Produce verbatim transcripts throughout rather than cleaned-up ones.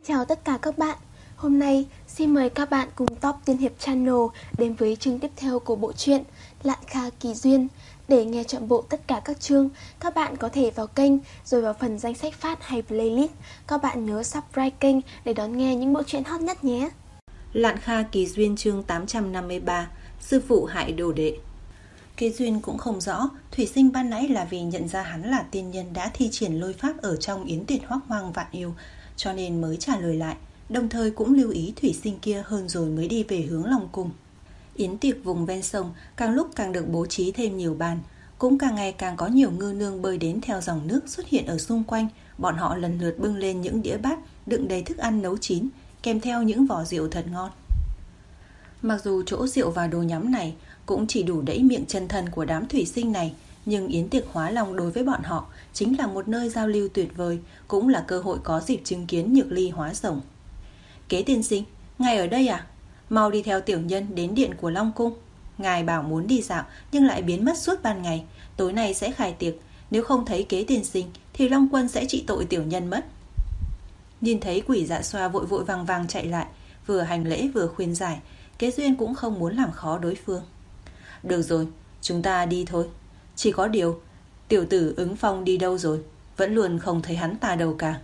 Chào tất cả các bạn. Hôm nay xin mời các bạn cùng Top Tiên Hiệp Channel đến với chương tiếp theo của bộ truyện Lạn Kha Kỳ Duyên. Để nghe trọn bộ tất cả các chương, các bạn có thể vào kênh rồi vào phần danh sách phát hay playlist. Các bạn nhớ subscribe kênh để đón nghe những bộ truyện hot nhất nhé. Lạn Kha Kỳ Duyên chương tám trăm năm mươi ba. Sư phụ hại đồ đệ. Kế Duyên cũng không rõ Thủy Sinh ban nãy là vì nhận ra hắn là tiên nhân đã thi triển lôi pháp ở trong yến tiệt hoác hoang vạn yêu, cho nên mới trả lời lại, đồng thời cũng lưu ý Thủy Sinh kia hơn rồi mới đi về hướng Long Cung. Yến tiệc vùng ven sông càng lúc càng được bố trí thêm nhiều bàn, cũng càng ngày càng có nhiều ngư nương bơi đến theo dòng nước xuất hiện ở xung quanh. Bọn họ lần lượt bưng lên những đĩa bát đựng đầy thức ăn nấu chín, kèm theo những vỏ rượu thật ngon. Mặc dù chỗ rượu và đồ nhắm này cũng chỉ đủ đẫy miệng chân thân của đám thủy sinh này, nhưng yến tiệc hóa long đối với bọn họ chính là một nơi giao lưu tuyệt vời, cũng là cơ hội có dịp chứng kiến nhược ly hóa rồng. Kế tiên sinh, ngài ở đây à? Mau đi theo tiểu nhân đến điện của Long Cung. Ngài bảo muốn đi dạo nhưng lại biến mất suốt ban ngày, tối nay sẽ khai tiệc, nếu không thấy kế tiên sinh thì Long Quân sẽ trị tội tiểu nhân mất. Nhìn thấy Quỷ Dạ Xoa vội vội vàng vàng chạy lại, vừa hành lễ vừa khuyên giải. Kế Duyên cũng không muốn làm khó đối phương. Được rồi, chúng ta đi thôi. Chỉ có điều, tiểu tử Ứng Phong đi đâu rồi? Vẫn luôn không thấy hắn ta đâu cả.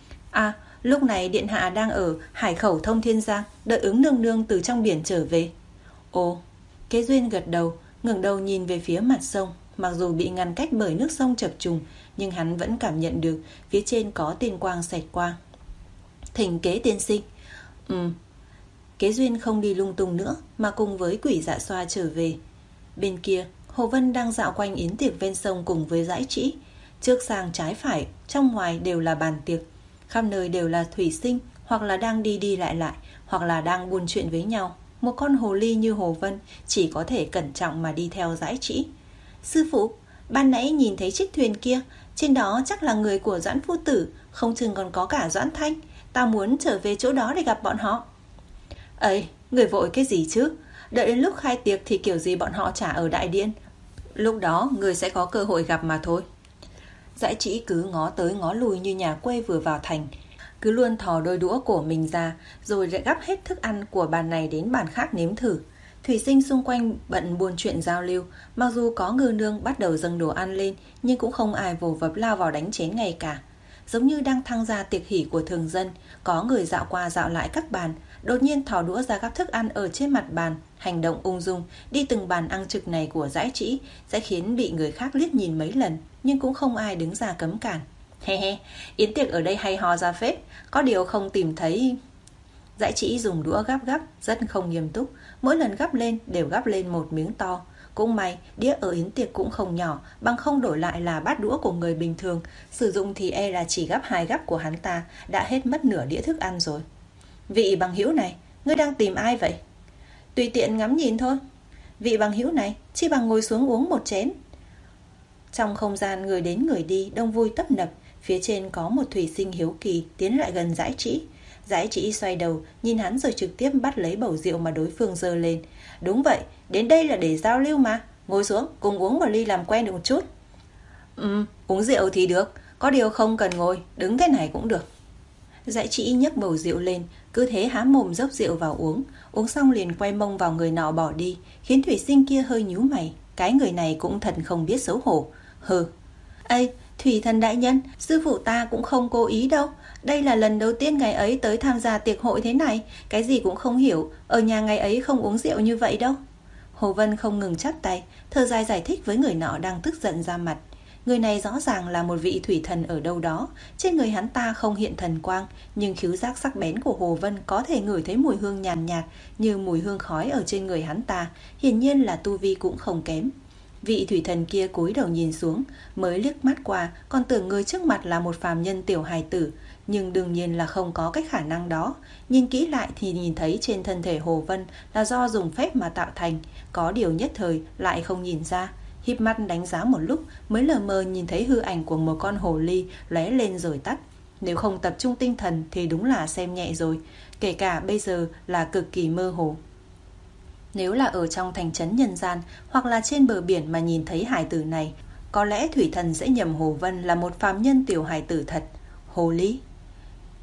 À, lúc này điện hạ đang ở hải khẩu Thông Thiên Giang, đợi Ứng nương nương từ trong biển trở về. Ồ, Kế Duyên gật đầu, ngẩng đầu nhìn về phía mặt sông. Mặc dù bị ngăn cách bởi nước sông chập trùng, nhưng hắn vẫn cảm nhận được phía trên có tiên quang xẹt qua. Thỉnh Kế tiên sinh. Ừm. Kế Duyên không đi lung tung nữa mà cùng với Quỷ Dạ Xoa trở về. Bên kia, Hồ Vân đang dạo quanh yến tiệc ven sông cùng với Dãi Trĩ. Trước sang trái phải, trong ngoài đều là bàn tiệc. Khắp nơi đều là thủy sinh, hoặc là đang đi đi lại lại, hoặc là đang buôn chuyện với nhau. Một con hồ ly như Hồ Vân chỉ có thể cẩn trọng mà đi theo Dãi Trĩ. Sư phụ, ban nãy nhìn thấy chiếc thuyền kia, trên đó chắc là người của Doãn phu tử, không chừng còn có cả Doãn Thanh. Tao muốn trở về chỗ đó để gặp bọn họ. Ấy, người vội cái gì chứ? Đợi đến lúc khai tiệc thì kiểu gì bọn họ chả ở đại điện. Lúc đó người sẽ có cơ hội gặp mà thôi. Dãi Trĩ cứ ngó tới ngó lui như nhà quê vừa vào thành, cứ luôn thò đôi đũa của mình ra, rồi lại gắp hết thức ăn của bàn này đến bàn khác nếm thử. Thủy sinh xung quanh bận buôn chuyện giao lưu, mặc dù có ngư nương bắt đầu dâng đồ ăn lên, nhưng cũng không ai vồ vập lao vào đánh chén ngay cả. Giống như đang thăng gia tiệc hỷ của thường dân, có người dạo qua dạo lại các bàn, đột nhiên thò đũa ra gắp thức ăn ở trên mặt bàn, hành động ung dung, đi từng bàn ăn trực này của Dãi Trĩ sẽ khiến bị người khác liếc nhìn mấy lần, nhưng cũng không ai đứng ra cấm cản. He he, yến tiệc ở đây hay ho ra phết, có điều không tìm thấy. Dãi Trĩ dùng đũa gắp gắp, rất không nghiêm túc, mỗi lần gắp lên đều gắp lên một miếng to. Cũng may, đĩa ở yến tiệc cũng không nhỏ, bằng không đổi lại là bát đũa của người bình thường, sử dụng thì e là chỉ gắp hai gắp của hắn ta, đã hết mất nửa đĩa thức ăn rồi. Vị bằng hữu này, ngươi đang tìm ai vậy? Tùy tiện ngắm nhìn thôi. Vị bằng hữu này, chỉ bằng ngồi xuống uống một chén. Trong không gian người đến người đi, đông vui tấp nập, phía trên có một thủy sinh hiếu kỳ tiến lại gần Dãi Trĩ. Dãi Trĩ xoay đầu, nhìn hắn rồi trực tiếp bắt lấy bầu rượu mà đối phương giơ lên. Đúng vậy, đến đây là để giao lưu mà. Ngồi xuống, cùng uống một ly làm quen được một chút. Ừ, uống rượu thì được, có điều không cần ngồi, đứng thế này cũng được. Dãi Trĩ nhấc bầu rượu lên, cứ thế há mồm dốc rượu vào uống. Uống xong liền quay mông vào người nọ bỏ đi, khiến thủy sinh kia hơi nhíu mày. Cái người này cũng thật không biết xấu hổ. Hừ. Ây, Thủy thần đại nhân, sư phụ ta cũng không cố ý đâu. Đây là lần đầu tiên ngày ấy tới tham gia tiệc hội thế này, cái gì cũng không hiểu. Ở nhà ngày ấy không uống rượu như vậy đâu. Hồ Vân không ngừng chắp tay, thở dài giải thích với người nọ đang tức giận ra mặt. Người này rõ ràng là một vị thủy thần ở đâu đó. Trên người hắn ta không hiện thần quang, nhưng khứu giác sắc bén của Hồ Vân có thể ngửi thấy mùi hương nhàn nhạt, nhạt như mùi hương khói ở trên người hắn ta. Hiển nhiên là tu vi cũng không kém. Vị thủy thần kia cúi đầu nhìn xuống, mới liếc mắt qua, còn tưởng người trước mặt là một phàm nhân tiểu hài tử, nhưng đương nhiên là không có cái khả năng đó. Nhìn kỹ lại thì nhìn thấy trên thân thể Hồ Vân là do dùng phép mà tạo thành, có điều nhất thời lại không nhìn ra. Híp mắt đánh giá một lúc mới lờ mờ nhìn thấy hư ảnh của một con hồ ly lóe lên rồi tắt. Nếu không tập trung tinh thần thì đúng là xem nhẹ rồi, kể cả bây giờ là cực kỳ mơ hồ. Nếu là ở trong thành trấn nhân gian hoặc là trên bờ biển mà nhìn thấy hải tử này, có lẽ thủy thần sẽ nhầm Hồ Vân là một phàm nhân tiểu hải tử thật. Hồ ly.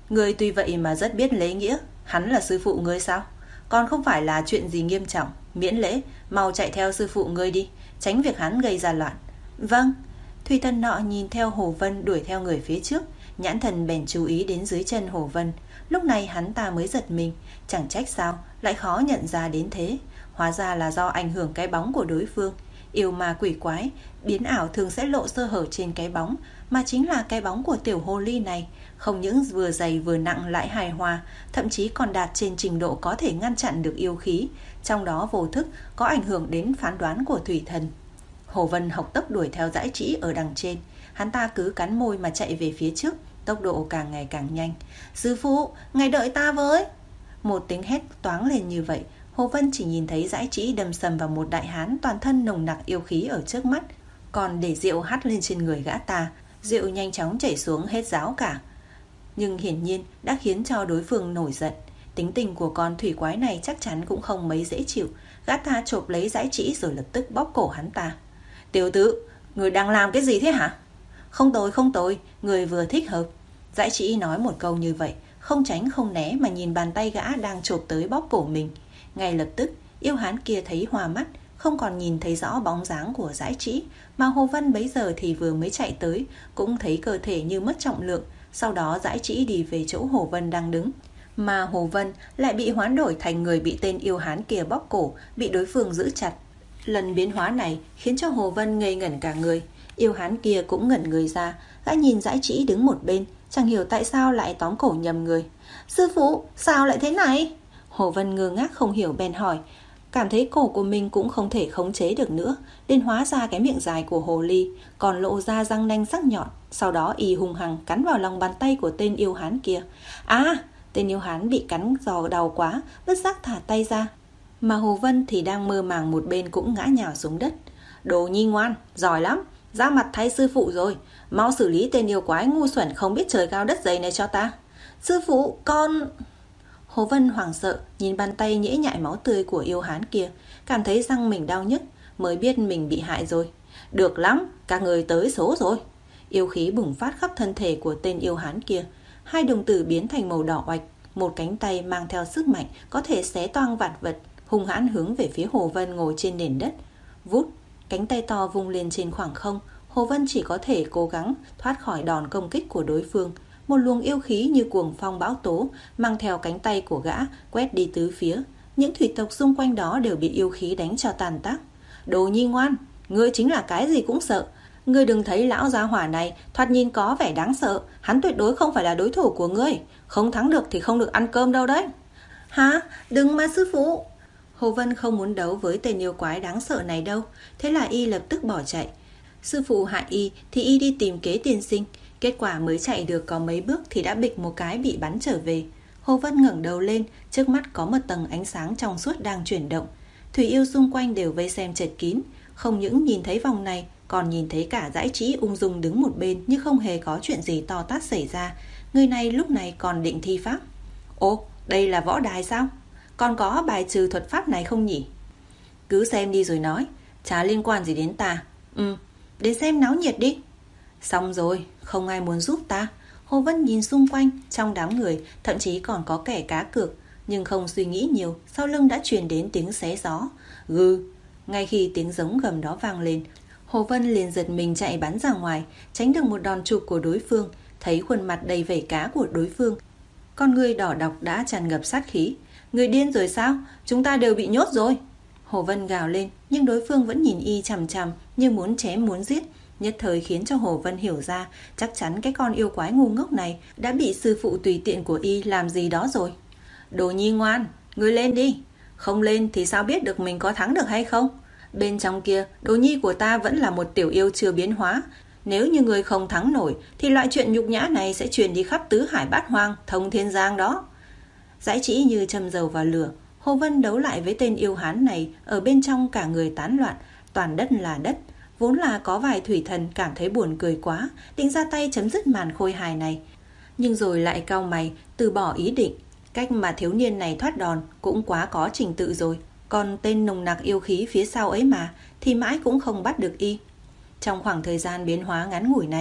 Ngươi tuy vậy mà rất biết lễ nghĩa. Hắn là sư phụ ngươi sao? Còn không phải là chuyện gì nghiêm trọng. Miễn lễ, mau chạy theo sư phụ ngươi đi, tránh việc hắn gây ra loạn. Vâng. Thủy thần nọ nhìn theo Hồ Vân đuổi theo người phía trước, nhãn thần bèn chú ý đến dưới chân Hồ Vân. Lúc này hắn ta mới giật mình, chẳng trách sao lại khó nhận ra đến thế. Hóa ra là do ảnh hưởng cái bóng của đối phương. Yêu ma quỷ quái, biến ảo thường sẽ lộ sơ hở trên cái bóng, mà chính là cái bóng của tiểu hồ ly này. Không những vừa dày vừa nặng lại hài hòa, thậm chí còn đạt trên trình độ có thể ngăn chặn được yêu khí, trong đó vô thức có ảnh hưởng đến phán đoán của thủy thần. Hồ Vân học tốc đuổi theo dãi trĩ ở đằng trên. Hắn ta cứ cắn môi mà chạy về phía trước, tốc độ càng ngày càng nhanh. Sư phụ, ngài đợi ta với. Một tiếng hét toáng lên như vậy, Hồ Vân chỉ nhìn thấy dãi trĩ đâm sầm vào một đại hán toàn thân nồng nặc yêu khí ở trước mắt, còn để rượu hắt lên trên người gã ta. Rượu nhanh chóng chảy xuống hết ráo cả, nhưng hiển nhiên đã khiến cho đối phương nổi giận. Tính tình của con thủy quái này chắc chắn cũng không mấy dễ chịu. Gã ta chộp lấy dãi trĩ rồi lập tức bóp cổ hắn ta. Tiểu tử, người đang làm cái gì thế hả? Không tồi không tồi, người vừa thích hợp. Dãi trĩ nói một câu như vậy, không tránh không né mà nhìn bàn tay gã đang chộp tới bóp cổ mình. Ngay lập tức yêu hán kia thấy hoa mắt, không còn nhìn thấy rõ bóng dáng của dãi trĩ, mà Hồ Vân bấy giờ thì vừa mới chạy tới, cũng thấy cơ thể như mất trọng lượng. Sau đó dãi trĩ đi về chỗ Hồ Vân đang đứng, mà Hồ Vân lại bị hoán đổi thành người bị tên yêu hán kia bóp cổ, bị đối phương giữ chặt. Lần biến hóa này khiến cho Hồ Vân ngây ngẩn cả người. Yêu hán kia cũng ngẩn người ra, gã nhìn dãi trĩ đứng một bên, chẳng hiểu tại sao lại tóm cổ nhầm người. Sư phụ, sao lại thế này? Hồ Vân ngơ ngác không hiểu bèn hỏi. Cảm thấy cổ của mình cũng không thể khống chế được nữa, nên hóa ra cái miệng dài của hồ ly còn lộ ra răng nanh sắc nhọn. Sau đó y hung hăng cắn vào lòng bàn tay của tên yêu hán kia. À, tên yêu hán bị cắn giò đau quá, bất giác thả tay ra, mà Hồ Vân thì đang mơ màng một bên cũng ngã nhào xuống đất. Đồ nhi ngoan, giỏi lắm, ra mặt thay sư phụ rồi. Mau xử lý tên yêu quái ngu xuẩn không biết trời cao đất dày này cho ta. Sư phụ, con... Hồ Vân hoảng sợ nhìn bàn tay nhễ nhại máu tươi của yêu hán kia, cảm thấy răng mình đau nhức, mới biết mình bị hại rồi. Được lắm, các người tới số rồi. Yêu khí bùng phát khắp thân thể của tên yêu hán kia. Hai đồng tử biến thành màu đỏ oạch, một cánh tay mang theo sức mạnh có thể xé toang vạn vật, hung hãn hướng về phía Hồ Vân ngồi trên nền đất. Vút, cánh tay to vung lên trên khoảng không. Hồ Vân chỉ có thể cố gắng thoát khỏi đòn công kích của đối phương. Một luồng yêu khí như cuồng phong bão tố mang theo cánh tay của gã quét đi tứ phía. Những thủy tộc xung quanh đó đều bị yêu khí đánh cho tàn tác. Đồ nhi ngoan, ngươi chính là cái gì cũng sợ. Ngươi đừng thấy lão gia hỏa này thoạt nhìn có vẻ đáng sợ, hắn tuyệt đối không phải là đối thủ của ngươi. Không thắng được thì không được ăn cơm đâu đấy. Hả? Đừng mà sư phụ. Hồ Vân không muốn đấu với tên yêu quái đáng sợ này đâu. Thế là y lập tức bỏ chạy. Sư phụ hại y thì y đi tìm Kế tiên sinh. Kết quả mới chạy được có mấy bước thì đã bịch một cái bị bắn trở về. Hồ Vân ngẩng đầu lên, trước mắt có một tầng ánh sáng trong suốt đang chuyển động. Thủy yêu xung quanh đều vây xem chật kín, không những nhìn thấy vòng này, còn nhìn thấy cả dãi trĩ ung dung đứng một bên như không hề có chuyện gì to tát xảy ra. Người này lúc này còn định thi pháp. Ồ, đây là võ đài sao? Còn có bài trừ thuật pháp này không nhỉ? Cứ xem đi rồi nói, chả liên quan gì đến ta. Ừ, đến xem náo nhiệt đi. Xong rồi, không ai muốn giúp ta. Hồ Vân nhìn xung quanh, trong đám người thậm chí còn có kẻ cá cược, nhưng không suy nghĩ nhiều, sau lưng đã truyền đến tiếng xé gió. Gừ. Ngay khi tiếng giống gầm đó vang lên, Hồ Vân liền giật mình chạy bắn ra ngoài, tránh được một đòn chụp của đối phương. Thấy khuôn mặt đầy vảy cá của đối phương, con người đỏ độc đã tràn ngập sát khí. Người điên rồi sao? Chúng ta đều bị nhốt rồi. Hồ Vân gào lên, nhưng đối phương vẫn nhìn y chằm chằm như muốn chém muốn giết. Nhất thời khiến cho Hồ Vân hiểu ra, chắc chắn cái con yêu quái ngu ngốc này đã bị sư phụ tùy tiện của y làm gì đó rồi. Đồ nhi ngoan, ngươi lên đi. Không lên thì sao biết được mình có thắng được hay không? Bên trong kia, đồ nhi của ta vẫn là một tiểu yêu chưa biến hóa. Nếu như ngươi không thắng nổi thì loại chuyện nhục nhã này sẽ truyền đi khắp tứ hải bát hoang, thông thiên giang đó. Dãi trĩ như châm dầu vào lửa. Hồ Vân đấu lại với tên yêu hán này, ở bên trong cả người tán loạn, toàn đất là đất. Vốn là có vài thủy thần cảm thấy buồn cười quá, định ra tay chấm dứt màn khôi hài này, nhưng rồi lại cau mày từ bỏ ý định. Cách mà thiếu niên này thoát đòn cũng quá có trình tự rồi, còn tên nồng nặc yêu khí phía sau ấy mà thì mãi cũng không bắt được y. Trong khoảng thời gian biến hóa ngắn ngủi này,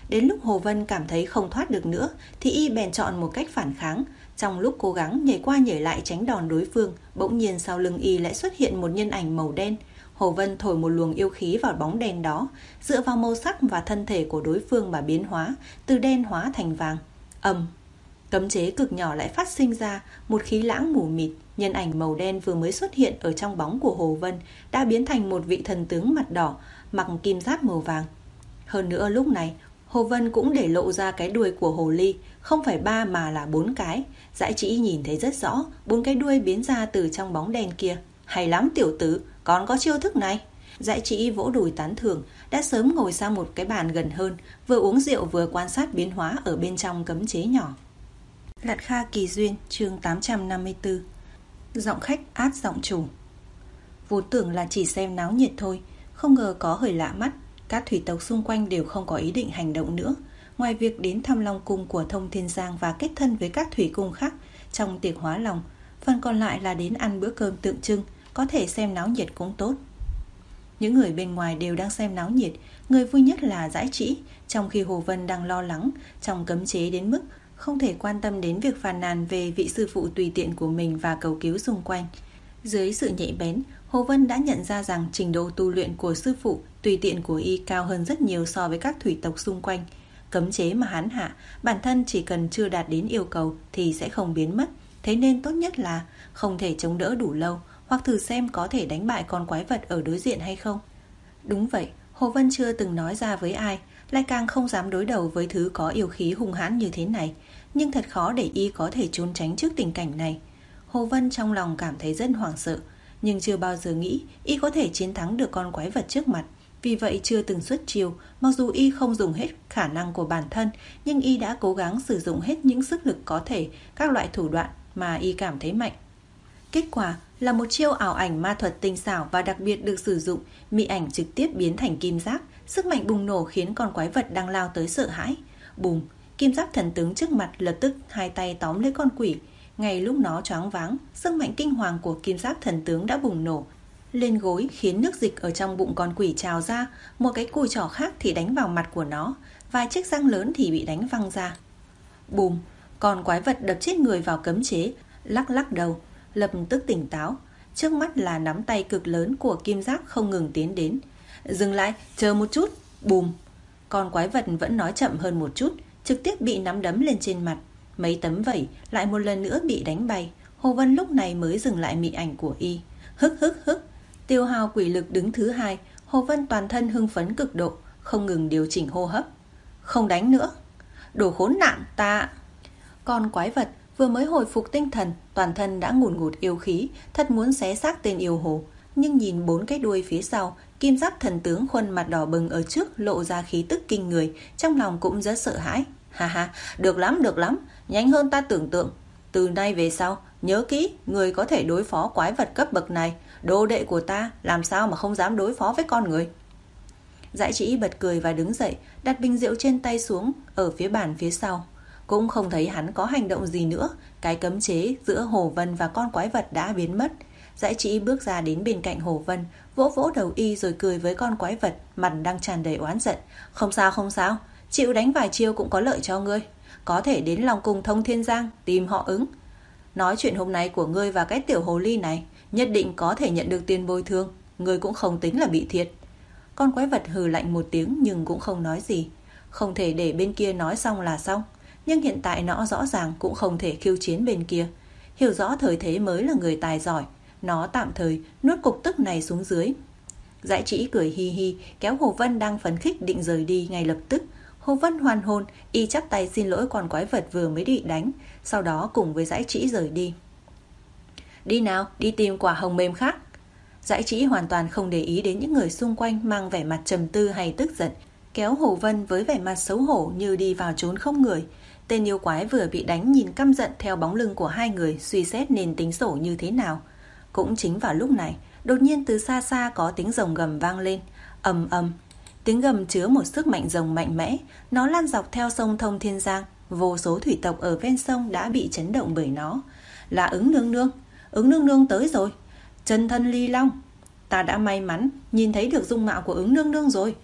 Đến lúc Hồ Vân cảm thấy không thoát được nữa thì y bèn chọn một cách phản kháng. Trong lúc cố gắng nhảy qua nhảy lại tránh đòn đối phương, bỗng nhiên sau lưng y lại xuất hiện một nhân ảnh màu đen. Hồ Vân thổi một luồng yêu khí vào bóng đen đó, dựa vào màu sắc và thân thể của đối phương mà biến hóa, từ đen hóa thành vàng. Ầm, cấm chế cực nhỏ lại phát sinh ra, một khí lãng mù mịt. Nhân ảnh màu đen vừa mới xuất hiện ở trong bóng của Hồ Vân đã biến thành một vị thần tướng mặt đỏ, mặc kim giáp màu vàng. Hơn nữa lúc này, Hồ Vân cũng để lộ ra cái đuôi của hồ ly, không phải ba mà là bốn cái. Dãi Trĩ nhìn thấy rất rõ, bốn cái đuôi biến ra từ trong bóng đen kia. Hay lắm tiểu tử, còn có chiêu thức này. Dãi Trĩ vỗ đùi tán thưởng, đã sớm ngồi sang một cái bàn gần hơn, vừa uống rượu vừa quan sát biến hóa ở bên trong cấm chế nhỏ. Lạn Kha Kỳ Duyên, chương tám trăm năm mươi tư. Giọng khách át giọng chủ. Vốn tưởng là chỉ xem náo nhiệt thôi, không ngờ có hơi lạ mắt. Các thủy tộc xung quanh đều không có ý định hành động nữa. Ngoài việc đến thăm Long cung của Thông Thiên Giang và kết thân với các thủy cung khác trong tiệc hóa lòng, phần còn lại là đến ăn bữa cơm tượng trưng, có thể xem náo nhiệt cũng tốt. Những người bên ngoài đều đang xem náo nhiệt, người vui nhất là Dãi Trĩ, trong khi Hồ Vân đang lo lắng trong cấm chế đến mức không thể quan tâm đến việc phàn nàn về vị sư phụ tùy tiện của mình và cầu cứu xung quanh. Dưới sự nhạy bén, Hồ Vân đã nhận ra rằng trình độ tu luyện của sư phụ tùy tiện của y cao hơn rất nhiều so với các thủy tộc xung quanh. Cấm chế mà hắn hạ, bản thân chỉ cần chưa đạt đến yêu cầu thì sẽ không biến mất. Thế nên tốt nhất là không thể chống đỡ đủ lâu, hoặc thử xem có thể đánh bại con quái vật ở đối diện hay không. Đúng vậy, Hồ Vân chưa từng nói ra với ai, lại càng không dám đối đầu với thứ có yêu khí hung hãn như thế này. Nhưng thật khó để y có thể trốn tránh trước tình cảnh này. Hồ Vân trong lòng cảm thấy rất hoảng sợ, nhưng chưa bao giờ nghĩ y có thể chiến thắng được con quái vật trước mặt. Vì vậy chưa từng xuất chiêu, mặc dù y không dùng hết khả năng của bản thân, nhưng y đã cố gắng sử dụng hết những sức lực có thể, các loại thủ đoạn mà y cảm thấy mạnh. Kết quả là một chiêu ảo ảnh ma thuật tinh xảo và đặc biệt được sử dụng, mị ảnh trực tiếp biến thành kim giáp, sức mạnh bùng nổ khiến con quái vật đang lao tới sợ hãi. Bùm, kim giáp thần tướng trước mặt lập tức hai tay tóm lấy con quỷ. Ngay lúc nó choáng váng, sức mạnh kinh hoàng của kim giáp thần tướng đã bùng nổ lên gối, khiến nước dịch ở trong bụng con quỷ trào ra. Một cái cùi trỏ khác thì đánh vào mặt của nó, vài chiếc răng lớn thì bị đánh văng ra. Bùm, con quái vật đập chết người vào cấm chế, lắc lắc đầu, lập tức tỉnh táo. Trước mắt là nắm tay cực lớn của kim giáp không ngừng tiến đến. Dừng lại, chờ một chút. Bùm, con quái vật vẫn nói chậm hơn một chút, trực tiếp bị nắm đấm lên trên mặt. Mấy tấm vẩy lại một lần nữa bị đánh bay. Hồ Vân lúc này mới dừng lại mị ảnh của y. Hức hức hức, tiêu hao quỷ lực đứng thứ hai. Hồ Vân toàn thân hưng phấn cực độ, không ngừng điều chỉnh hô hấp. Không đánh nữa. Đồ khốn nạn ta. Con quái vật vừa mới hồi phục tinh thần, toàn thân đã ngùn ngụt yêu khí, thật muốn xé xác tên yêu hồ. Nhưng nhìn bốn cái đuôi phía sau, kim giáp thần tướng khuôn mặt đỏ bừng ở trước lộ ra khí tức kinh người, trong lòng cũng rất sợ hãi. Ha ha, được lắm, được lắm, nhanh hơn ta tưởng tượng. Từ nay về sau, nhớ kỹ, người có thể đối phó quái vật cấp bậc này, đồ đệ của ta làm sao mà không dám đối phó với con người. Dãi Trĩ bật cười và đứng dậy, đặt bình rượu trên tay xuống ở phía bàn phía sau. Cũng không thấy hắn có hành động gì nữa, cái cấm chế giữa Hồ Vân và con quái vật đã biến mất. Dãi Trĩ bước ra đến bên cạnh Hồ Vân, vỗ vỗ đầu y rồi cười với con quái vật, mặt đang tràn đầy oán giận. Không sao không sao, chịu đánh vài chiêu cũng có lợi cho ngươi. Có thể đến Long cung Thông Thiên Giang tìm họ ứng. Nói chuyện hôm nay của ngươi và cái tiểu hồ ly này, nhất định có thể nhận được tiền bồi thường. Ngươi cũng không tính là bị thiệt. Con quái vật hừ lạnh một tiếng nhưng cũng không nói gì. Không thể để bên kia nói xong là xong, nhưng hiện tại nó rõ ràng cũng không thể khiêu chiến bên kia. Hiểu rõ thời thế mới là người tài giỏi, nó tạm thời nuốt cục tức này xuống dưới. Dãi Trĩ cười hi hi, kéo Hồ Vân đang phấn khích định rời đi ngay lập tức. Hồ Vân hoàn hồn, y chắp tay xin lỗi con quái vật vừa mới bị đánh, sau đó cùng với Dãi Trĩ rời đi. Đi nào, đi tìm quả hồng mềm khác. Dãi Trĩ hoàn toàn không để ý đến những người xung quanh mang vẻ mặt trầm tư hay tức giận, kéo Hồ Vân với vẻ mặt xấu hổ như đi vào chốn không người. Tên yêu quái vừa bị đánh nhìn căm giận theo bóng lưng của hai người, suy xét nên tính sổ như thế nào. Cũng chính vào lúc này, đột nhiên từ xa xa có tiếng rồng gầm vang lên, ầm ầm. Tiếng gầm chứa một sức mạnh rồng mạnh mẽ, nó lan dọc theo sông Thông Thiên Giang, vô số thủy tộc ở ven sông đã bị chấn động bởi nó. Là Ứng nương nương, Ứng nương nương tới rồi. Chân thân Ly Long, ta đã may mắn nhìn thấy được dung mạo của Ứng nương nương rồi.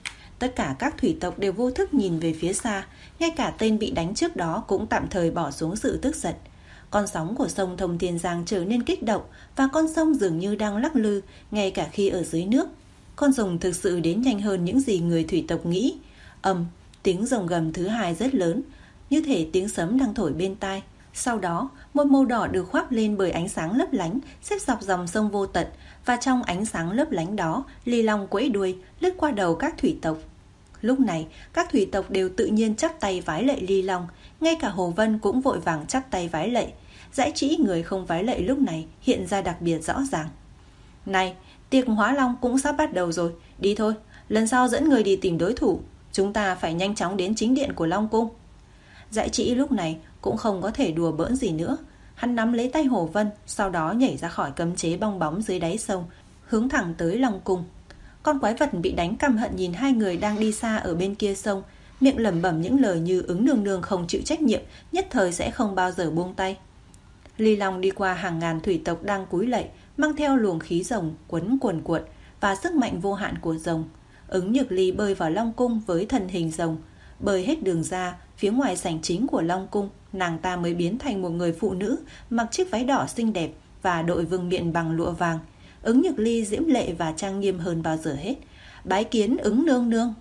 Tất cả các thủy tộc đều vô thức nhìn về phía xa, ngay cả tên bị đánh trước đó cũng tạm thời bỏ xuống sự tức giận. Con sóng của sông Thông Thiên Giang trở nên kích động và con sông dường như đang lắc lư ngay cả khi ở dưới nước. Con rồng thực sự đến nhanh hơn những gì người thủy tộc nghĩ. Ầm, tiếng rồng gầm thứ hai rất lớn, như thể tiếng sấm đang thổi bên tai. Sau đó, một màu đỏ được khoác lên bởi ánh sáng lấp lánh xếp dọc dòng sông vô tận, và trong ánh sáng lấp lánh đó, Ly Long quẫy đuôi lướt qua đầu các thủy tộc. Lúc này, các thủy tộc đều tự nhiên chắp tay vái lạy Ly Long, ngay cả Hồ Vân cũng vội vàng chắp tay vái lạy. Dãy trĩ người không vái lạy lúc này hiện ra đặc biệt rõ ràng. Này, tiệc hóa long cũng sắp bắt đầu rồi, đi thôi, lần sau dẫn người đi tìm đối thủ, chúng ta phải nhanh chóng đến chính điện của Long Cung. Dãy trĩ lúc này cũng không có thể đùa bỡn gì nữa. Hắn nắm lấy tay Hồ Vân, sau đó nhảy ra khỏi cấm chế bong bóng dưới đáy sông, hướng thẳng tới Long Cung. Con quái vật bị đánh căm hận nhìn hai người đang đi xa ở bên kia sông, miệng lẩm bẩm những lời như ứng nương nương không chịu trách nhiệm, nhất thời sẽ không bao giờ buông tay. Ly Long đi qua hàng ngàn thủy tộc đang cúi lạy, mang theo luồng khí rồng quấn cuồn cuộn và sức mạnh vô hạn của rồng. Ứng Nhược Ly bơi vào Long Cung với thân hình rồng, bơi hết đường ra phía ngoài sảnh chính của Long Cung, nàng ta mới biến thành một người phụ nữ mặc chiếc váy đỏ xinh đẹp và đội vương miện bằng lụa vàng. Ứng Nhược Ly diễm lệ và trang nghiêm hơn bao giờ hết. Bái kiến Ứng nương nương.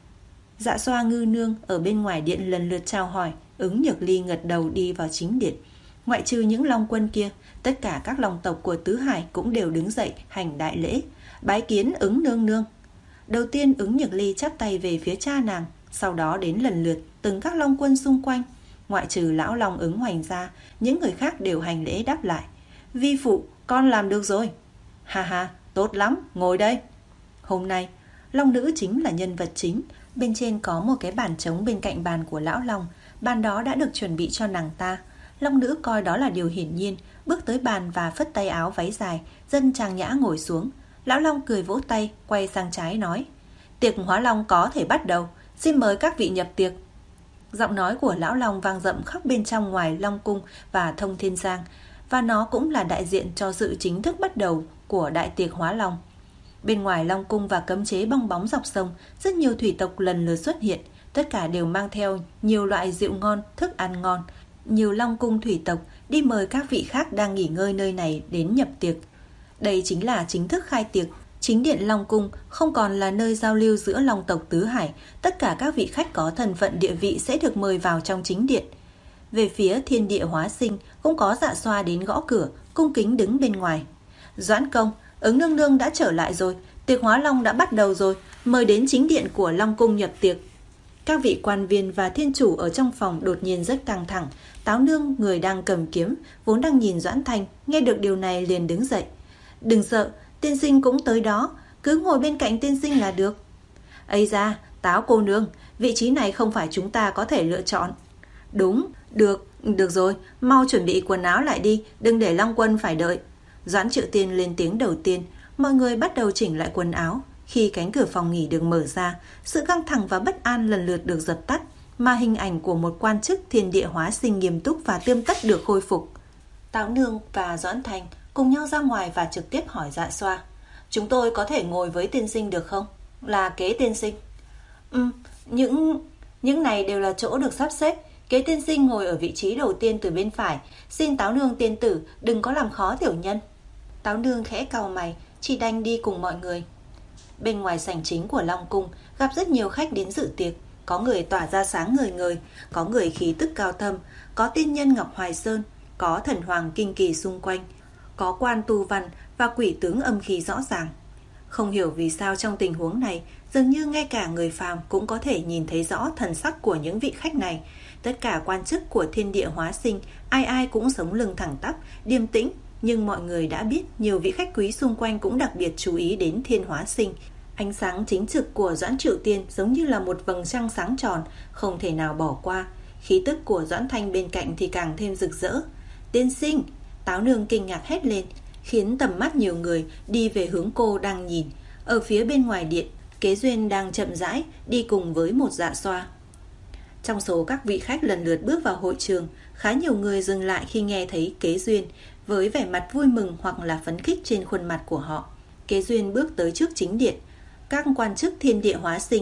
Dạ Xoa Ngư nương ở bên ngoài điện lần lượt chào hỏi. Ứng Nhược Ly gật đầu đi vào chính điện. Ngoại trừ những long quân kia, tất cả các long tộc của Tứ Hải cũng đều đứng dậy hành đại lễ. Bái kiến Ứng nương nương. Đầu tiên Ứng Nhược Ly chắp tay về phía cha nàng, sau đó đến lần lượt từng các long quân xung quanh. Ngoại trừ lão long Ứng Hoành ra, những người khác đều hành lễ đáp lại. Vi phụ, con làm được rồi. Ha ha, tốt lắm, ngồi đây. Hôm nay, long nữ chính là nhân vật chính. Bên trên có một cái bàn trống bên cạnh bàn của lão long. Bàn đó đã được chuẩn bị cho nàng ta. Long nữ coi đó là điều hiển nhiên, bước tới bàn và phất tay áo váy dài, dân trang nhã ngồi xuống. Lão long cười vỗ tay, quay sang trái nói: Tiệc hóa long có thể bắt đầu, xin mời các vị nhập tiệc. Giọng nói của lão long vang rậm khắp bên trong ngoài Long Cung và Thông Thiên Giang, và nó cũng là đại diện cho sự chính thức bắt đầu của đại tiệc hóa long. Bên ngoài Long Cung và cấm chế bong bóng dọc sông, rất nhiều thủy tộc lần lượt xuất hiện, tất cả đều mang theo nhiều loại rượu ngon, thức ăn ngon. Nhiều Long Cung thủy tộc đi mời các vị khác đang nghỉ ngơi nơi này đến nhập tiệc. Đây chính là chính thức khai tiệc. Chính điện Long Cung không còn là nơi giao lưu giữa long tộc Tứ Hải, tất cả các vị khách có thân phận địa vị sẽ được mời vào trong chính điện. Về phía Thiên Địa Hóa Sinh cũng có Dạ Xoa đến gõ cửa, cung kính đứng bên ngoài. Doãn công, Ứng nương nương đã trở lại rồi, tiệc hóa long đã bắt đầu rồi, mời đến chính điện của Long Cung nhập tiệc. Các vị quan viên và thiên chủ ở trong phòng đột nhiên rất căng thẳng. Táo nương, người đang cầm kiếm, vốn đang nhìn Doãn Thanh, nghe được điều này liền đứng dậy. Đừng sợ, tiên sinh cũng tới đó, cứ ngồi bên cạnh tiên sinh là được. Ây da, Táo cô nương, vị trí này không phải chúng ta có thể lựa chọn. Đúng, được, được rồi, mau chuẩn bị quần áo lại đi, đừng để Long Quân phải đợi. Doãn Triệu Tiên lên tiếng đầu tiên, mọi người bắt đầu chỉnh lại quần áo. Khi cánh cửa phòng nghỉ được mở ra, sự căng thẳng và bất an lần lượt được dập tắt, mà hình ảnh của một quan chức Thiên Địa Hóa Sinh nghiêm túc và tươm tất được khôi phục. Táo nương và Doãn Thanh cùng nhau ra ngoài và trực tiếp hỏi Dạ Xoa: Chúng tôi có thể ngồi với tiên sinh được không? Là kế tiên sinh. Ừ, những những này đều là chỗ được sắp xếp. Kế tiên sinh ngồi ở vị trí đầu tiên từ bên phải. Xin Táo nương tiên tử đừng có làm khó tiểu nhân. Táo nương khẽ cau mày, chỉ đành đi cùng mọi người. Bên ngoài sảnh chính của Long Cung gặp rất nhiều khách đến dự tiệc. Có người tỏa ra sáng ngời ngời, có người khí tức cao thâm, có tiên nhân Ngọc Hoài Sơn, có thần hoàng kinh kỳ xung quanh, có quan tu văn và quỷ tướng âm khí rõ ràng. Không hiểu vì sao trong tình huống này, dường như ngay cả người phàm cũng có thể nhìn thấy rõ thần sắc của những vị khách này. Tất cả quan chức của Thiên Địa Hóa Sinh, ai ai cũng sống lưng thẳng tắp, điềm tĩnh, nhưng mọi người đã biết nhiều vị khách quý xung quanh cũng đặc biệt chú ý đến Thiên Hóa Sinh. Ánh sáng chính trực của Doãn Triệu Tiên giống như là một vầng trăng sáng tròn, không thể nào bỏ qua. Khí tức của Doãn Thanh bên cạnh thì càng thêm rực rỡ. Tiên sinh! Táo nương kinh ngạc hét lên, khiến tầm mắt nhiều người đi về hướng cô đang nhìn. Ở phía bên ngoài điện, Kế Duyên đang chậm rãi đi cùng với một Dạ Xoa. Trong số các vị khách lần lượt bước vào hội trường, khá nhiều người dừng lại khi nghe thấy Kế Duyên, với vẻ mặt vui mừng hoặc là phấn khích trên khuôn mặt của họ. Kế Duyên bước tới trước chính điện. Các quan chức Thiên Địa Hóa Sinh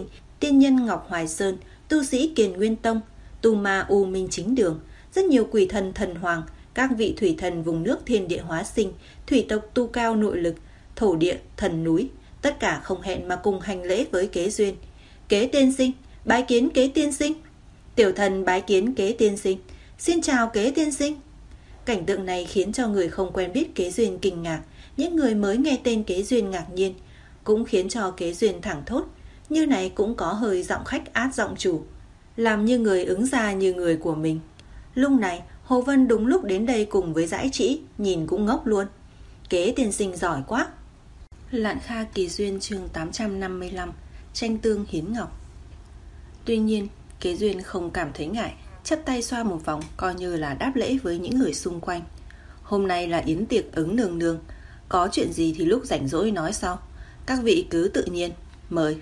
tiên nhân Ngọc Hoài Sơn, tu sĩ Kiền Nguyên Tông, tu ma U Minh Chính Đường, rất nhiều quỷ thần thần hoàng, các vị thủy thần vùng nước thiên địa hóa sinh, thủy tộc tu cao nội lực, thổ địa, thần núi, tất cả không hẹn mà cùng hành lễ với Kế Duyên. Kế tiên sinh, bái kiến Kế tiên sinh. Tiểu thần bái kiến Kế tiên sinh. Xin chào Kế tiên sinh. Cảnh tượng này khiến cho người không quen biết Kế Duyên kinh ngạc, những người mới nghe tên Kế Duyên ngạc nhiên, cũng khiến cho Kế Duyên thẳng thốt. Như này cũng có hơi giọng khách át giọng chủ, làm như người ứng ra như người của mình. Lúc này Hồ Vân đúng lúc đến đây cùng với Dãi Trĩ, nhìn cũng ngốc luôn. Kế tiên sinh giỏi quá. Lạn Kha Kỳ Duyên chương tám trăm năm mươi lăm. Tranh tương hiến ngọc. Tuy nhiên Kế Duyên không cảm thấy ngại, chắp tay xoa một vòng coi như là đáp lễ với những người xung quanh. Hôm nay là yến tiệc ứng nương nương, có chuyện gì thì lúc rảnh rỗi nói sau, các vị cứ tự nhiên, mời.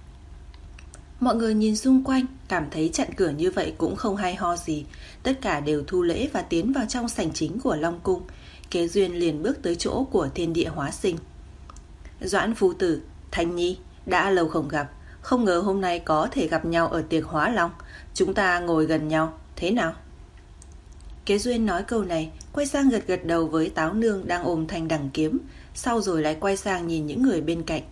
Mọi người nhìn xung quanh, cảm thấy chặn cửa như vậy cũng không hay ho gì, tất cả đều thu lễ và tiến vào trong sảnh chính của Long Cung. Kế Duyên liền bước tới chỗ của thiên địa hóa sinh. Doãn phu tử, Thanh Nhi, đã lâu không gặp, không ngờ hôm nay có thể gặp nhau ở tiệc hóa long, chúng ta ngồi gần nhau, thế nào? Kế Duyên nói câu này, quay sang gật gật đầu với Táo Nương đang ôm thanh đằng kiếm, sau rồi lại quay sang nhìn những người bên cạnh.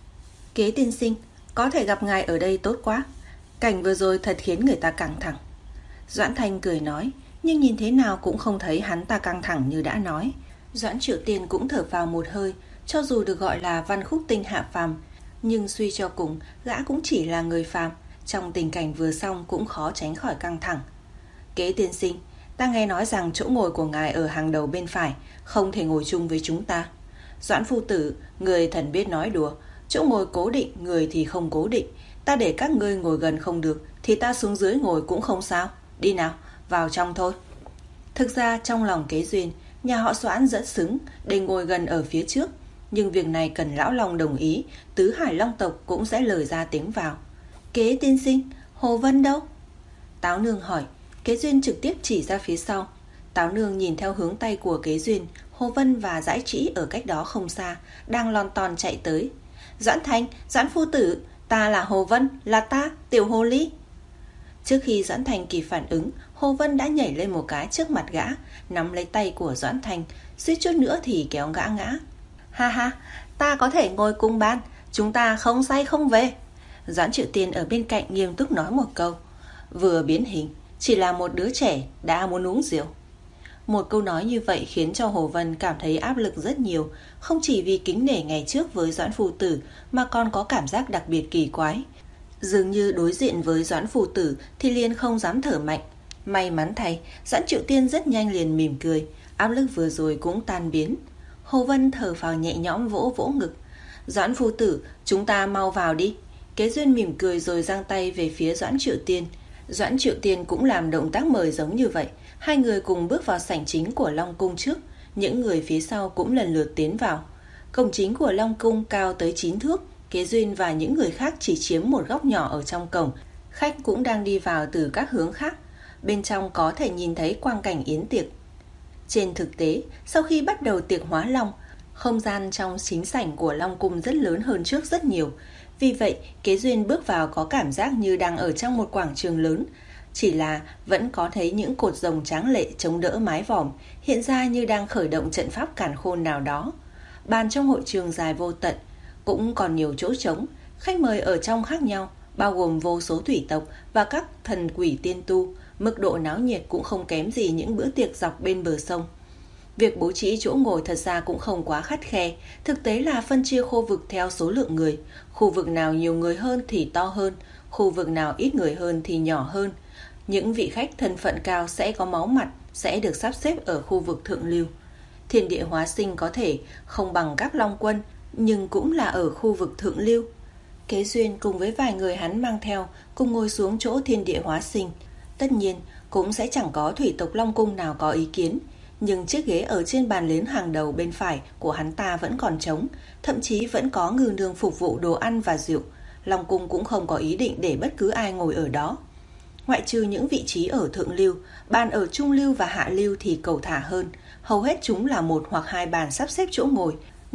Kế tiên sinh, có thể gặp ngài ở đây tốt quá, cảnh vừa rồi thật khiến người ta căng thẳng. Doãn Thanh cười nói, nhưng nhìn thế nào cũng không thấy hắn ta căng thẳng như đã nói. Doãn Triệu Tiên cũng thở vào một hơi, cho dù được gọi là văn khúc tinh hạ phàm, nhưng suy cho cùng gã cũng chỉ là người phàm, trong tình cảnh vừa xong cũng khó tránh khỏi căng thẳng. Kế tiên sinh, ta nghe nói rằng chỗ ngồi của ngài ở hàng đầu bên phải, không thể ngồi chung với chúng ta. Doãn phu tử, người thần biết nói đùa, chỗ ngồi cố định, người thì không cố định. Ta để các ngươi ngồi gần không được thì ta xuống dưới ngồi cũng không sao. Đi nào, vào trong thôi. Thực ra trong lòng Kế Duyên, nhà họ Doãn rất xứng để ngồi gần ở phía trước, nhưng việc này cần lão long đồng ý, tứ hải long tộc cũng sẽ lời ra tiếng vào. Kế tiên sinh, Hồ Vân đâu? Táo Nương hỏi. Kế Duyên trực tiếp chỉ ra phía sau. Táo Nương nhìn theo hướng tay của Kế Duyên, Hồ Vân và Dãi Trĩ ở cách đó không xa đang lon ton chạy tới. Doãn Thành, Doãn phu tử, ta là Hồ Vân, là ta, tiểu hồ ly. Trước khi Doãn Thành kịp phản ứng, Hồ Vân đã nhảy lên một cái trước mặt gã, nắm lấy tay của Doãn Thành, suýt chút nữa thì kéo gã ngã. Ha ha, ta có thể ngồi cùng bàn, chúng ta không say không về. Doãn Triệu Tiên ở bên cạnh nghiêm túc nói một câu. Vừa biến hình, chỉ là một đứa trẻ đã muốn uống rượu. Một câu nói như vậy khiến cho Hồ Vân cảm thấy áp lực rất nhiều, không chỉ vì kính nể ngày trước với Doãn phu tử mà còn có cảm giác đặc biệt kỳ quái. Dường như đối diện với Doãn phu tử thì liền không dám thở mạnh. May mắn thay, Doãn Triệu Tiên rất nhanh liền mỉm cười, áp lực vừa rồi cũng tan biến. Hồ Vân thở phào nhẹ nhõm vỗ vỗ ngực. Doãn phu tử, chúng ta mau vào đi. Kế Duyên mỉm cười rồi giang tay về phía Doãn Triệu Tiên. Doãn Triệu Tiên cũng làm động tác mời giống như vậy. Hai người cùng bước vào sảnh chính của Long Cung trước, những người phía sau cũng lần lượt tiến vào. Cổng chính của Long Cung cao tới chín thước, Kế Duyên và những người khác chỉ chiếm một góc nhỏ ở trong cổng. Khách cũng đang đi vào từ các hướng khác. Bên trong có thể nhìn thấy quang cảnh yến tiệc. Trên thực tế, sau khi bắt đầu tiệc hóa long, không gian trong chính sảnh của Long Cung rất lớn hơn trước rất nhiều. Vì vậy, Kế Duyên bước vào có cảm giác như đang ở trong một quảng trường lớn. Chỉ là vẫn có thấy những cột rồng tráng lệ chống đỡ mái vòm, hiện ra như đang khởi động trận pháp càn khôn nào đó. Bàn trong hội trường dài vô tận, cũng còn nhiều chỗ trống. Khách mời ở trong khác nhau, bao gồm vô số thủy tộc và các thần quỷ tiên tu. Mức độ náo nhiệt cũng không kém gì những bữa tiệc dọc bên bờ sông. Việc bố trí chỗ ngồi thật ra cũng không quá khắt khe, thực tế là phân chia khu vực theo số lượng người. Khu vực nào nhiều người hơn thì to hơn, khu vực nào ít người hơn thì nhỏ hơn. Những vị khách thân phận cao sẽ có máu mặt, sẽ được sắp xếp ở khu vực thượng lưu. Thiên địa hóa sinh có thể không bằng các long quân, nhưng cũng là ở khu vực thượng lưu. Kế Duyên cùng với vài người hắn mang theo cùng ngồi xuống chỗ thiên địa hóa sinh. Tất nhiên cũng sẽ chẳng có thủy tộc Long Cung nào có ý kiến, nhưng chiếc ghế ở trên bàn lớn hàng đầu bên phải của hắn ta vẫn còn trống, thậm chí vẫn có ngư nương phục vụ đồ ăn và rượu. Long Cung cũng không có ý định để bất cứ ai ngồi ở đó. Ngoại trừ những vị trí ở thượng lưu, bàn ở trung lưu và hạ lưu thì cầu thả hơn, hầu hết chúng là một hoặc hai bàn sắp xếp chỗ ngồi.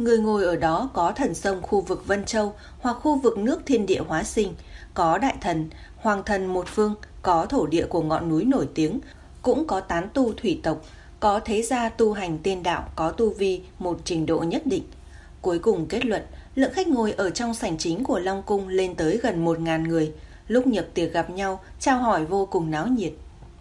Người ngồi ở đó có thần sông khu vực Vân Châu hoặc khu vực nước thiên địa hóa sinh, có đại thần, hoàng thần một phương, có thổ địa của ngọn núi nổi tiếng, cũng có tán tu thủy tộc, có thế gia tu hành tiên đạo có tu vi một trình độ nhất định. Cuối cùng kết luận, lượng khách ngồi ở trong sảnh chính của Long Cung lên tới gần một nghìn người. Lúc nhập tiệc gặp nhau, chào hỏi vô cùng náo nhiệt.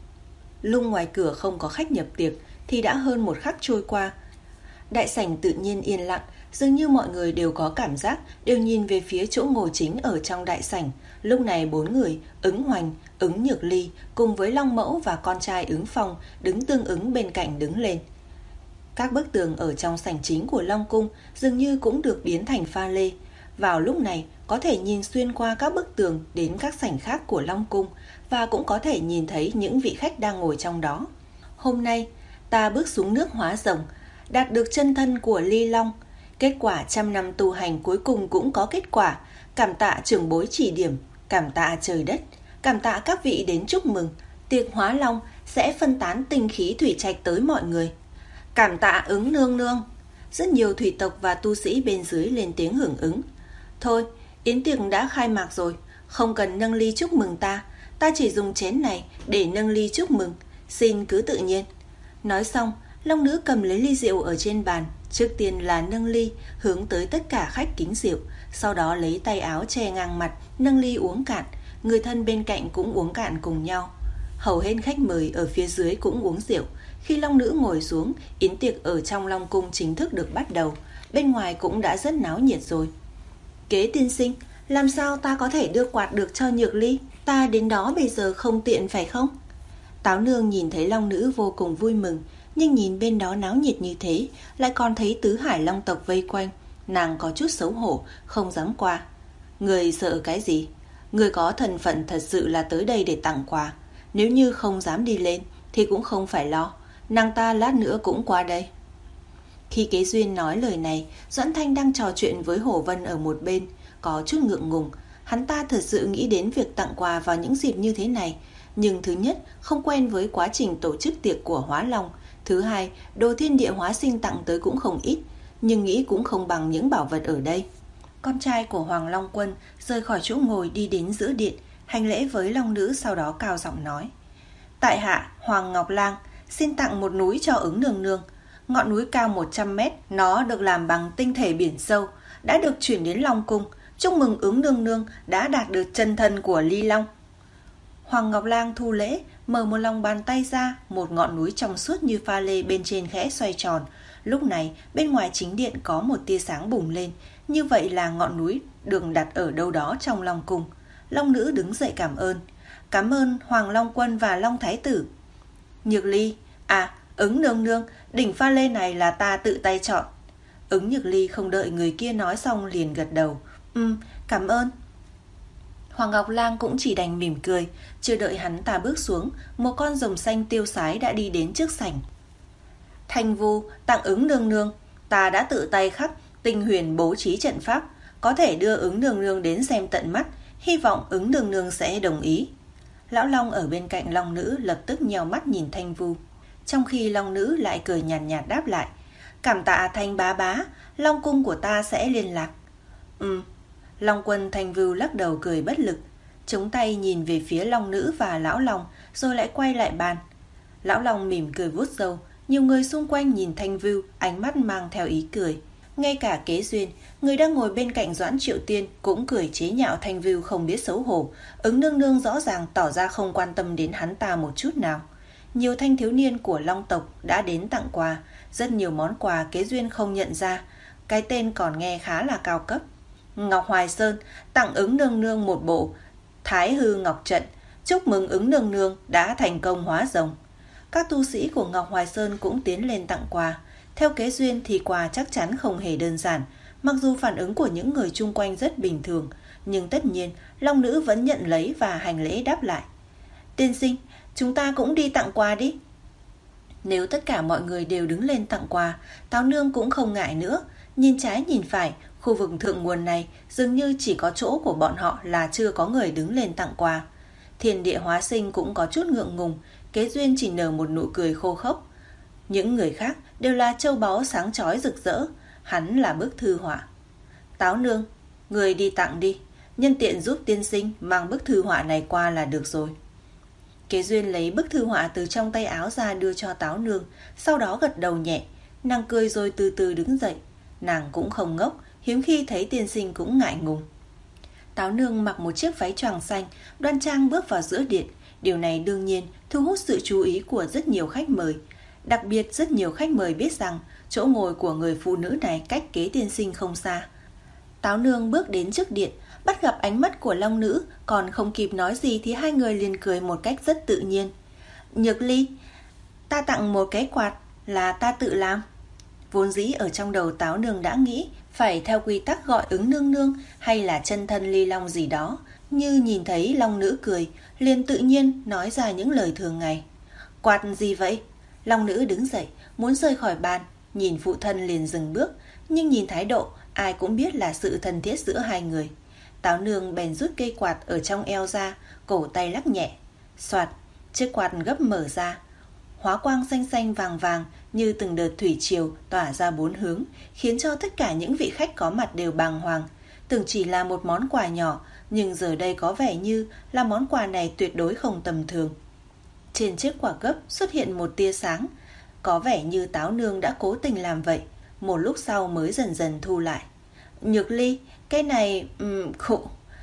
Lúc ngoài cửa không có khách nhập tiệc thì đã hơn một khắc trôi qua. Đại sảnh tự nhiên yên lặng, dường như mọi người đều có cảm giác, đều nhìn về phía chỗ ngồi chính ở trong đại sảnh. Lúc này bốn người, Ứng Hoành, Ứng Nhược Ly cùng với Long Mẫu và con trai Ứng Phong đứng tương ứng bên cạnh đứng lên. Các bức tường ở trong sảnh chính của Long Cung dường như cũng được biến thành pha lê. Vào lúc này có thể nhìn xuyên qua các bức tường đến các sảnh khác của Long Cung và cũng có thể nhìn thấy những vị khách đang ngồi trong đó. Hôm nay ta bước xuống nước Hóa Rồng, đạt được chân thân của Ly Long. Kết quả trăm năm tu hành cuối cùng cũng có kết quả. Cảm tạ trưởng bối chỉ điểm, cảm tạ trời đất, cảm tạ các vị đến chúc mừng. Tiệc Hóa Long sẽ phân tán tinh khí thủy trạch tới mọi người. Cảm tạ Ứng nương nương. Rất nhiều thủy tộc và tu sĩ bên dưới lên tiếng hưởng ứng. Thôi, yến tiệc đã khai mạc rồi, không cần nâng ly chúc mừng ta. Ta chỉ dùng chén này để nâng ly chúc mừng, xin cứ tự nhiên. Nói xong, Long nữ cầm lấy ly rượu ở trên bàn, trước tiên là nâng ly hướng tới tất cả khách kính rượu, sau đó lấy tay áo che ngang mặt, nâng ly uống cạn. Người thân bên cạnh cũng uống cạn cùng nhau. Hầu hết khách mời ở phía dưới cũng uống rượu. Khi Long nữ ngồi xuống, yến tiệc ở trong Long Cung chính thức được bắt đầu. Bên ngoài cũng đã rất náo nhiệt rồi. Kế tiên sinh, làm sao ta có thể đưa quạt được cho Nhược Ly? Ta đến đó bây giờ không tiện phải không? Táo nương nhìn thấy Long nữ vô cùng vui mừng, nhưng nhìn bên đó náo nhiệt như thế, lại còn thấy tứ hải long tộc vây quanh, nàng có chút xấu hổ, không dám qua. Người sợ cái gì? Người có thân phận thật sự là tới đây để tặng quà. Nếu như không dám đi lên thì cũng không phải lo, nàng ta lát nữa cũng qua đây. Khi Kế Duyên nói lời này, Doãn Thanh đang trò chuyện với Hổ Vân ở một bên, có chút ngượng ngùng. Hắn ta thật sự nghĩ đến việc tặng quà vào những dịp như thế này, nhưng thứ nhất, không quen với quá trình tổ chức tiệc của Hóa Long. Thứ hai, đồ thiên địa hóa sinh tặng tới cũng không ít, nhưng nghĩ cũng không bằng những bảo vật ở đây. Con trai của Hoàng Long Quân rời khỏi chỗ ngồi đi đến giữa điện, hành lễ với Long nữ, sau đó cao giọng nói: Tại hạ Hoàng Ngọc Lang xin tặng một núi cho Ứng nương nương. Ngọn núi cao một trăm mét, nó được làm bằng tinh thể biển sâu, đã được chuyển đến Long Cung. Chúc mừng Ứng nương nương đã đạt được chân thân của Ly Long. Hoàng Ngọc Lang thu lễ, mở một lòng bàn tay ra, một ngọn núi trong suốt như pha lê bên trên khẽ xoay tròn. Lúc này, bên ngoài chính điện có một tia sáng bùng lên, như vậy là ngọn núi được đặt ở đâu đó trong Long Cung. Long nữ đứng dậy cảm ơn. Cảm ơn Hoàng Long Quân và Long Thái Tử. Nhược Ly, à, Ứng nương nương, đỉnh pha lê này là ta tự tay chọn. Ứng Nhược Ly không đợi người kia nói xong liền gật đầu. Ừ, cảm ơn. Hoàng Ngọc Lang cũng chỉ đành mỉm cười. Chưa đợi hắn ta bước xuống, một con rồng xanh tiêu sái đã đi đến trước sảnh. Thanh Vu tặng Ứng nương nương, ta đã tự tay khắc tinh huyền bố trí trận pháp, có thể đưa Ứng nương nương đến xem tận mắt, hy vọng Ứng nương nương sẽ đồng ý. Lão Long ở bên cạnh Long nữ lập tức nheo mắt nhìn Thanh Vu, trong khi Long nữ lại cười nhàn nhạt, nhạt đáp lại: Cảm tạ Thanh bá bá, Long cung của ta sẽ liên lạc. Ừ. Long Quân Thanh Vu lắc đầu cười bất lực, chống tay nhìn về phía Long nữ và Lão Long, rồi lại quay lại bàn. Lão Long mỉm cười vuốt râu. Nhiều người xung quanh nhìn Thanh Vu, ánh mắt mang theo ý cười. Ngay cả Kế Duyên, người đang ngồi bên cạnh Doãn Triệu Tiên, cũng cười chế nhạo Thanh Vu không biết xấu hổ. Ứng nương nương rõ ràng tỏ ra không quan tâm đến hắn ta một chút nào. Nhiều thanh thiếu niên của Long tộc đã đến tặng quà, rất nhiều món quà Kế Duyên không nhận ra, cái tên còn nghe khá là cao cấp. Ngọc Hoài Sơn tặng Ứng nương nương một bộ Thái Hư Ngọc Trận, chúc mừng Ứng nương nương đã thành công hóa rồng. Các tu sĩ của Ngọc Hoài Sơn cũng tiến lên tặng quà. Theo Kế Duyên thì quà chắc chắn không hề đơn giản. Mặc dù phản ứng của những người chung quanh rất bình thường, nhưng tất nhiên Long nữ vẫn nhận lấy và hành lễ đáp lại. Tiên sinh, chúng ta cũng đi tặng quà đi. Nếu tất cả mọi người đều đứng lên tặng quà, Táo nương cũng không ngại nữa. Nhìn trái nhìn phải, khu vực thượng nguồn này dường như chỉ có chỗ của bọn họ là chưa có người đứng lên tặng quà. Thiên địa hóa sinh cũng có chút ngượng ngùng, Kế Duyên chỉ nở một nụ cười khô khốc. Những người khác đều là châu báu sáng chói rực rỡ. hắn là bức thư họa. Táo nương, người đi tặng đi, nhân tiện giúp tiên sinh mang bức thư họa này qua là được rồi. Kế Duyên lấy bức thư họa từ trong tay áo ra đưa cho Táo nương, sau đó gật đầu nhẹ. Nàng cười rồi từ từ đứng dậy. Nàng cũng không ngốc, hiếm khi thấy tiên sinh cũng ngại ngùng. Táo nương mặc một chiếc váy choàng xanh, đoan trang bước vào giữa điện. Điều này đương nhiên thu hút sự chú ý của rất nhiều khách mời. Đặc biệt rất nhiều khách mời biết rằng chỗ ngồi của người phụ nữ này cách Kế tiên sinh không xa. Táo nương bước đến trước điện, bắt gặp ánh mắt của Long nữ, còn không kịp nói gì thì hai người liền cười một cách rất tự nhiên. Nhược Ly, ta tặng một cái quạt là ta tự làm. Vốn dĩ ở trong đầu Táo nương đã nghĩ phải theo quy tắc gọi ứng nương nương hay là chân thân Ly Long gì đó, như nhìn thấy Long nữ cười, liền tự nhiên nói ra những lời thường ngày. Quạt gì vậy? Long nữ đứng dậy, muốn rời khỏi bàn, nhìn phụ thân liền dừng bước, nhưng nhìn thái độ, ai cũng biết là sự thân thiết giữa hai người. Táo nương bèn rút cây quạt ở trong eo ra, cổ tay lắc nhẹ. Soạt, chiếc quạt gấp mở ra. Hóa quang xanh xanh vàng vàng như từng đợt thủy triều tỏa ra bốn hướng, khiến cho tất cả những vị khách có mặt đều bàng hoàng. Tưởng chỉ là một món quà nhỏ, nhưng giờ đây có vẻ như là món quà này tuyệt đối không tầm thường. Trên chiếc quả gấp xuất hiện một tia sáng, có vẻ như Táo nương đã cố tình làm vậy, một lúc sau mới dần dần thu lại. Nhược Ly, cái này... Um, khụ.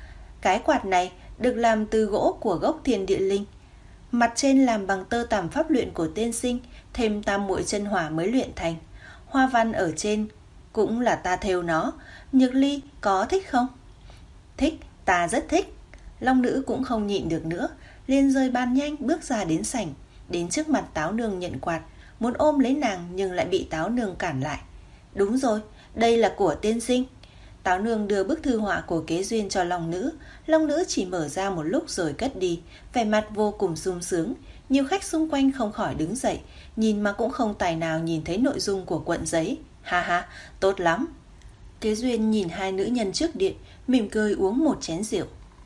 Cái quạt này được làm từ gỗ của gốc Thiên Địa Linh. Mặt trên làm bằng tơ tằm pháp luyện của tiên sinh, thêm tam muội chân hỏa mới luyện thành. Hoa văn ở trên cũng là ta thêu nó. Nhược Ly có thích không? Thích, ta rất thích. Long nữ cũng không nhịn được nữa, liền rời bàn nhanh bước ra đến sảnh, đến trước mặt Táo nương nhận quạt, muốn ôm lấy nàng nhưng lại bị Táo nương cản lại. Đúng rồi, đây là của tiên sinh. Táo nương đưa bức thư họa của Kế Duyên cho Long nữ. Long nữ chỉ mở ra một lúc rồi cất đi, vẻ mặt vô cùng sung sướng. Nhiều khách xung quanh không khỏi đứng dậy, nhìn mà cũng không tài nào nhìn thấy nội dung của cuộn giấy. Ha ha, tốt lắm. Kế Duyên nhìn hai nữ nhân trước điện, mỉm cười uống một chén rượu.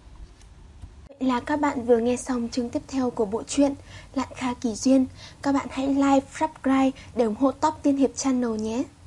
Vậy là các bạn vừa nghe xong chương tiếp theo của bộ truyện Lạn Kha Kỳ Duyên. Các bạn hãy like, subscribe để ủng hộ Top Tiên Hiệp Channel nhé.